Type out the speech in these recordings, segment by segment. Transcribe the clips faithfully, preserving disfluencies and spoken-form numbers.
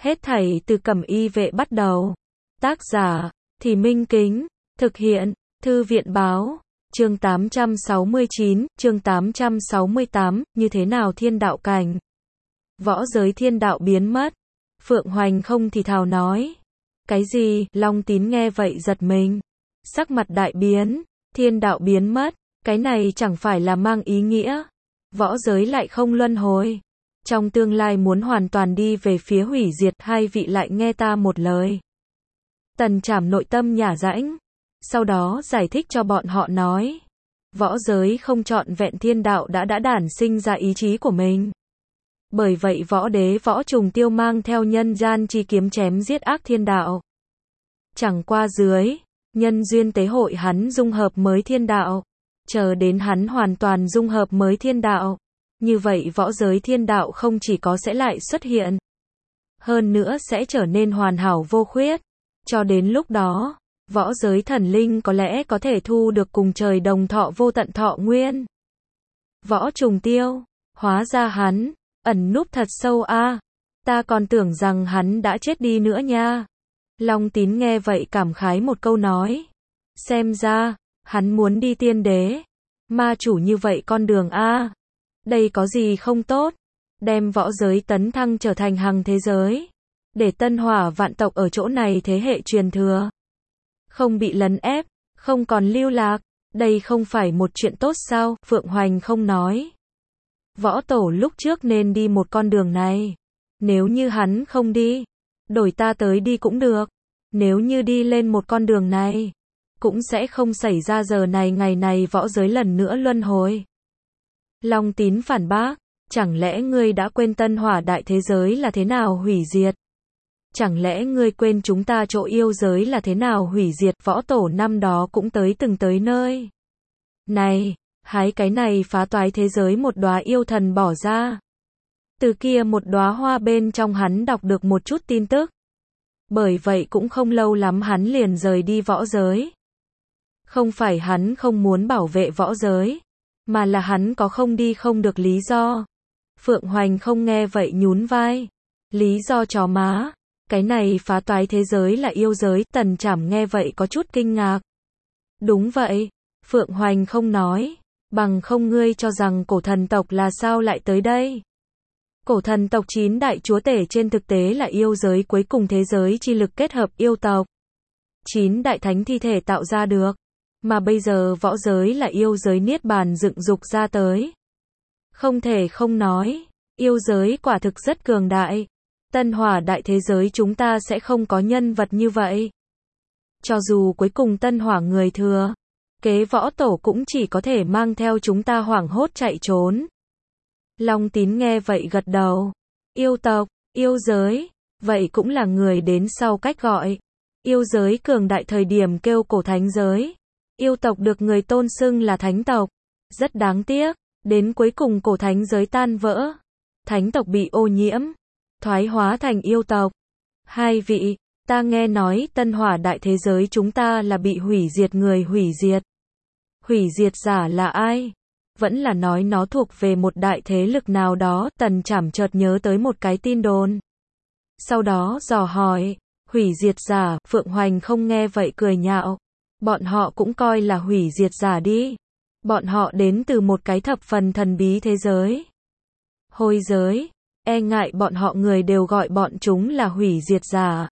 Hết thảy từ Cẩm Y vệ bắt đầu. Tác giả, Thì Minh Kính, thực hiện, Thư viện Báo, chương tám trăm sáu mươi chín, chương tám trăm sáu mươi tám, như thế nào thiên đạo cảnh? Võ giới thiên đạo biến mất. Phượng Hoành không thì thào nói. Cái gì? Long Tín nghe vậy giật mình. Sắc mặt đại biến, thiên đạo biến mất, cái này chẳng phải là mang ý nghĩa. Võ giới lại không luân hồi. Trong tương lai muốn hoàn toàn đi về phía hủy diệt, hai vị lại nghe ta một lời. Tần Trảm nội tâm nhả rãnh. Sau đó giải thích cho bọn họ nói. Võ giới không trọn vẹn thiên đạo đã đã đản sinh ra ý chí của mình. Bởi vậy võ đế Võ Trùng Tiêu mang theo nhân gian chi kiếm chém giết ác thiên đạo. Chẳng qua dưới, nhân duyên tế hội hắn dung hợp mới thiên đạo. Chờ đến hắn hoàn toàn dung hợp mới thiên đạo. Như vậy võ giới thiên đạo không chỉ có sẽ lại xuất hiện. Hơn nữa sẽ trở nên hoàn hảo vô khuyết. Cho đến lúc đó, võ giới thần linh có lẽ có thể thu được cùng trời đồng thọ vô tận thọ nguyên. Võ Trùng Tiêu, hóa ra hắn, ẩn núp thật sâu a. À. Ta còn tưởng rằng hắn đã chết đi nữa nha. Long Tín nghe vậy cảm khái một câu nói. Xem ra, hắn muốn đi tiên đế. Ma chủ như vậy con đường a. À. Đây có gì không tốt. Đem võ giới tấn thăng trở thành hằng thế giới. Để tân hỏa vạn tộc ở chỗ này thế hệ truyền thừa. Không bị lấn ép, không còn lưu lạc. Đây không phải một chuyện tốt sao? Phượng Hoành không nói. Võ tổ lúc trước nên đi một con đường này. Nếu như hắn không đi, đổi ta tới đi cũng được. Nếu như đi lên một con đường này, cũng sẽ không xảy ra giờ này ngày này võ giới lần nữa luân hồi. Long Tín phản bác, chẳng lẽ ngươi đã quên tân hỏa đại thế giới là thế nào hủy diệt? Chẳng lẽ ngươi quên chúng ta chỗ yêu giới là thế nào hủy diệt? Võ tổ năm đó cũng tới từng tới nơi. Này, hái cái này phá toái thế giới một đóa yêu thần bỏ ra. Từ kia một đóa hoa bên trong hắn đọc được một chút tin tức. Bởi vậy cũng không lâu lắm hắn liền rời đi võ giới. Không phải hắn không muốn bảo vệ võ giới, mà là hắn có không đi không được lý do. Phượng Hoành không nghe vậy nhún vai. Lý do chó má, cái này phá toái thế giới là yêu giới. Tần Trảm nghe vậy có chút kinh ngạc. Đúng vậy, Phượng Hoành không nói. Bằng không ngươi cho rằng cổ thần tộc là sao lại tới đây? Cổ thần tộc chín đại chúa tể trên thực tế là yêu giới cuối cùng thế giới chi lực kết hợp yêu tộc. Chín đại thánh thi thể tạo ra được. Mà bây giờ võ giới là yêu giới niết bàn dựng dục ra tới. Không thể không nói, yêu giới quả thực rất cường đại. Tân hỏa đại thế giới chúng ta sẽ không có nhân vật như vậy. Cho dù cuối cùng tân hỏa người thừa, kế võ tổ cũng chỉ có thể mang theo chúng ta hoảng hốt chạy trốn. Long Tín nghe vậy gật đầu. Yêu tộc, yêu giới, vậy cũng là người đến sau cách gọi. Yêu giới cường đại thời điểm kêu cổ thánh giới. Yêu tộc được người tôn xưng là thánh tộc. Rất đáng tiếc, đến cuối cùng cổ thánh giới tan vỡ. Thánh tộc bị ô nhiễm, thoái hóa thành yêu tộc. Hai vị, ta nghe nói tân hỏa đại thế giới chúng ta là bị hủy diệt người hủy diệt. Hủy diệt giả là ai? Vẫn là nói nó thuộc về một đại thế lực nào đó. Tần Trảm chợt nhớ tới một cái tin đồn. Sau đó dò hỏi, hủy diệt giả? Phượng Hoành không nghe vậy cười nhạo. Bọn họ cũng coi là hủy diệt giả đi. Bọn họ đến từ một cái thập phần thần bí thế giới. Hôi giới, e ngại bọn họ người đều gọi bọn chúng là hủy diệt giả.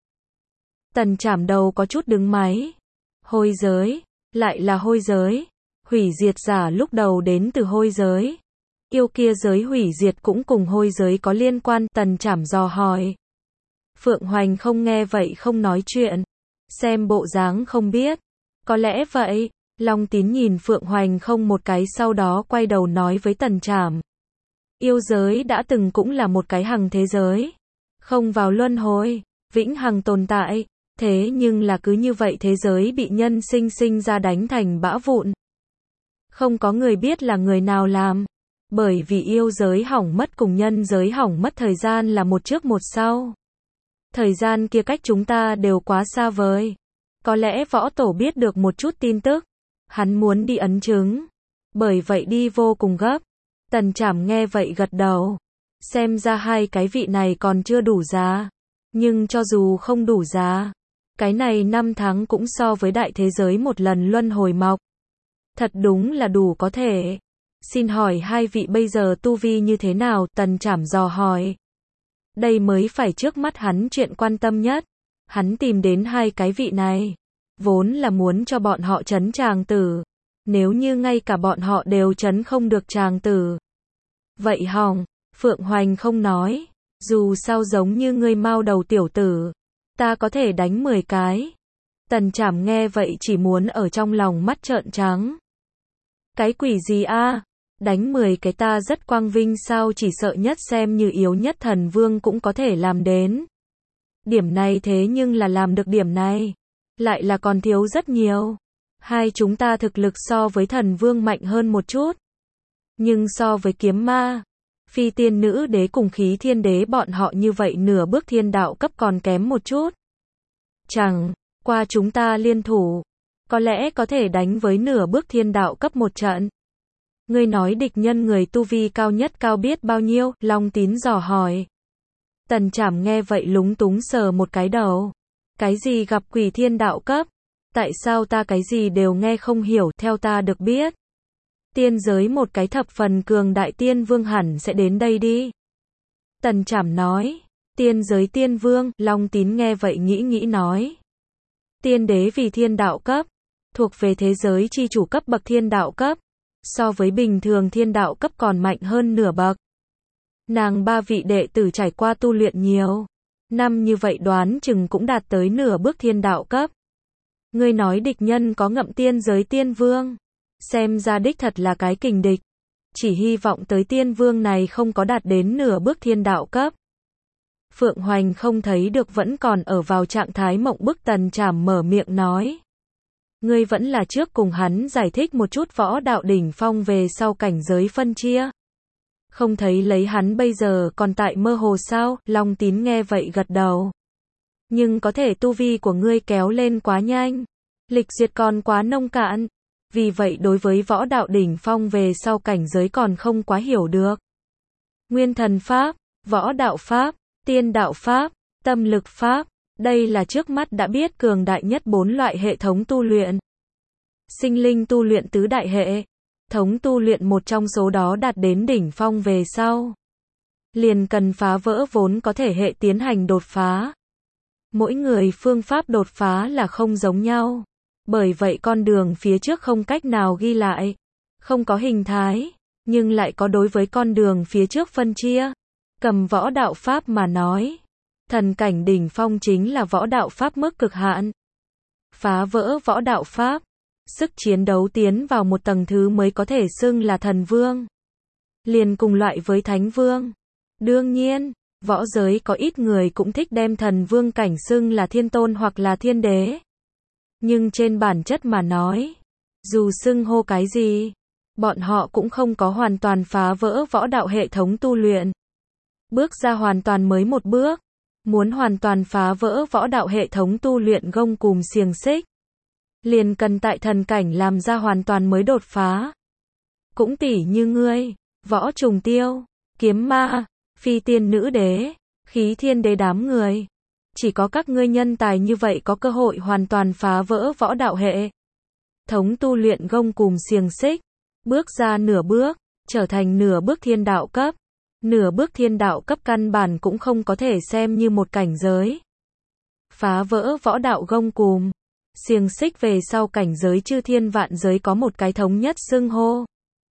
Tần Trảm đầu có chút đứng máy. Hôi giới, lại là hôi giới. Hủy diệt giả lúc đầu đến từ hôi giới. Yêu kia giới hủy diệt cũng cùng hôi giới có liên quan. Tần Trảm dò hỏi. Phượng Hoành không nghe vậy không nói chuyện. Xem bộ dáng không biết. Có lẽ vậy. Long Tín nhìn Phượng Hoành không một cái sau đó quay đầu nói với Tần Trảm. Yêu giới đã từng cũng là một cái hằng thế giới. Không vào luân hồi, vĩnh hằng tồn tại. Thế nhưng là cứ như vậy thế giới bị nhân sinh sinh ra đánh thành bã vụn. Không có người biết là người nào làm. Bởi vì yêu giới hỏng mất cùng nhân giới hỏng mất thời gian là một trước một sau. Thời gian kia cách chúng ta đều quá xa vời. Có lẽ võ tổ biết được một chút tin tức. Hắn muốn đi ấn chứng. Bởi vậy đi vô cùng gấp. Tần Trảm nghe vậy gật đầu. Xem ra hai cái vị này còn chưa đủ già. Nhưng cho dù không đủ giá, cái này năm tháng cũng so với đại thế giới một lần luân hồi mọc. Thật đúng là đủ có thể. Xin hỏi hai vị bây giờ tu vi như thế nào? Tần Trảm dò hỏi. Đây mới phải trước mắt hắn chuyện quan tâm nhất. Hắn tìm đến hai cái vị này, vốn là muốn cho bọn họ trấn tràng tử. Nếu như ngay cả bọn họ đều trấn không được tràng tử, vậy hỏng. Phượng Hoành không nói. Dù sao giống như ngươi mao đầu tiểu tử, ta có thể đánh mười cái. Tần Trảm nghe vậy chỉ muốn ở trong lòng mắt trợn trắng. Cái quỷ gì a? Đánh mười cái ta rất quang vinh sao? Chỉ sợ nhất xem như yếu nhất thần vương cũng có thể làm đến. Điểm này thế nhưng là làm được điểm này, lại là còn thiếu rất nhiều. Hai chúng ta thực lực so với thần vương mạnh hơn một chút. Nhưng so với kiếm ma, phi tiên nữ đế cùng khí thiên đế bọn họ như vậy nửa bước thiên đạo cấp còn kém một chút. Chẳng qua chúng ta liên thủ, có lẽ có thể đánh với nửa bước thiên đạo cấp một trận. Ngươi nói địch nhân người tu vi cao nhất cao biết bao nhiêu? Long Tín dò hỏi. Tần Trảm nghe vậy lúng túng sờ một cái đầu. Cái gì gặp quỷ thiên đạo cấp? Tại sao ta cái gì đều nghe không hiểu? Theo ta được biết, tiên giới một cái thập phần cường đại tiên vương hẳn sẽ đến đây đi. Tần Trảm nói. Tiên giới tiên vương? Long Tín nghe vậy nghĩ nghĩ nói. Tiên đế vì thiên đạo cấp, thuộc về thế giới chi chủ cấp bậc thiên đạo cấp, so với bình thường thiên đạo cấp còn mạnh hơn nửa bậc. Nàng ba vị đệ tử trải qua tu luyện nhiều năm như vậy đoán chừng cũng đạt tới nửa bước thiên đạo cấp. Ngươi nói địch nhân có ngậm tiên giới tiên vương, xem ra đích thật là cái kình địch. Chỉ hy vọng tới tiên vương này không có đạt đến nửa bước thiên đạo cấp. Phượng Hoành không thấy được vẫn còn ở vào trạng thái mộng bức. Tần Trảm mở miệng nói. Ngươi vẫn là trước cùng hắn giải thích một chút võ đạo đỉnh phong về sau cảnh giới phân chia. Không thấy lấy hắn bây giờ còn tại mơ hồ sao? Long Tín nghe vậy gật đầu. Nhưng có thể tu vi của ngươi kéo lên quá nhanh, lịch duyệt còn quá nông cạn. Vì vậy đối với võ đạo đỉnh phong về sau cảnh giới còn không quá hiểu được. Nguyên thần pháp, võ đạo pháp, tiên đạo pháp, tâm lực pháp, đây là trước mắt đã biết cường đại nhất bốn loại hệ thống tu luyện. Sinh linh tu luyện tứ đại hệ thống tu luyện một trong số đó đạt đến đỉnh phong về sau, liền cần phá vỡ vốn có thể hệ tiến hành đột phá. Mỗi người phương pháp đột phá là không giống nhau, bởi vậy con đường phía trước không cách nào ghi lại, không có hình thái, nhưng lại có đối với con đường phía trước phân chia. Cầm võ đạo pháp mà nói, thần cảnh đỉnh phong chính là võ đạo pháp mức cực hạn. Phá vỡ võ đạo pháp, sức chiến đấu tiến vào một tầng thứ mới có thể xưng là thần vương, liền cùng loại với thánh vương. Đương nhiên, võ giới có ít người cũng thích đem thần vương cảnh xưng là thiên tôn hoặc là thiên đế. Nhưng trên bản chất mà nói, dù xưng hô cái gì, bọn họ cũng không có hoàn toàn phá vỡ võ đạo hệ thống tu luyện. Bước ra hoàn toàn mới một bước, muốn hoàn toàn phá vỡ võ đạo hệ thống tu luyện gông cùm xiềng xích, liền cần tại thần cảnh làm ra hoàn toàn mới đột phá. Cũng tỉ như ngươi, võ trùng tiêu, kiếm ma, phi tiên nữ đế, khí thiên đế đám người. Chỉ có các ngươi nhân tài như vậy có cơ hội hoàn toàn phá vỡ võ đạo hệ thống tu luyện gông cùm xiềng xích, bước ra nửa bước, trở thành nửa bước thiên đạo cấp. Nửa bước thiên đạo cấp căn bản cũng không có thể xem như một cảnh giới. Phá vỡ võ đạo gông cùm xiềng xích về sau cảnh giới chư thiên vạn giới có một cái thống nhất xưng hô,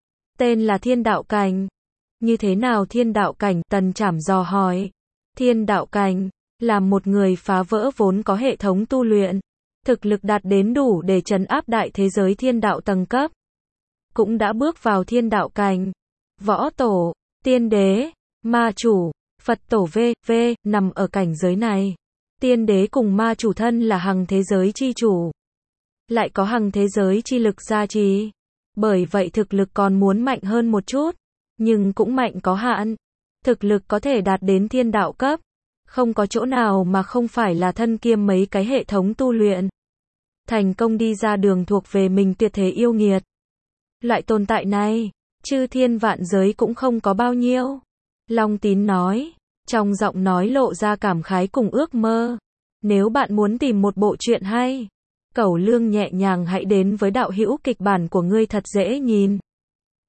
tên là thiên đạo cảnh. Như thế nào thiên đạo cảnh? Tần Trảm dò hỏi. Thiên đạo cảnh là một người phá vỡ vốn có hệ thống tu luyện, thực lực đạt đến đủ để trấn áp đại thế giới thiên đạo tầng cấp, cũng đã bước vào thiên đạo cảnh. Võ tổ, tiên đế, ma chủ, Phật tổ v.v. nằm ở cảnh giới này. Tiên đế cùng ma chủ thân là hằng thế giới chi chủ, lại có hằng thế giới chi lực gia trì, bởi vậy thực lực còn muốn mạnh hơn một chút, nhưng cũng mạnh có hạn. Thực lực có thể đạt đến thiên đạo cấp, không có chỗ nào mà không phải là thân kiêm mấy cái hệ thống tu luyện, thành công đi ra đường thuộc về mình tuyệt thế yêu nghiệt. Loại tồn tại này, chư thiên vạn giới cũng không có bao nhiêu. Long Tín nói, trong giọng nói lộ ra cảm khái cùng ước mơ. Nếu bạn muốn tìm một bộ truyện hay, cẩu lương nhẹ nhàng hãy đến với đạo hữu kịch bản của ngươi thật dễ nhìn.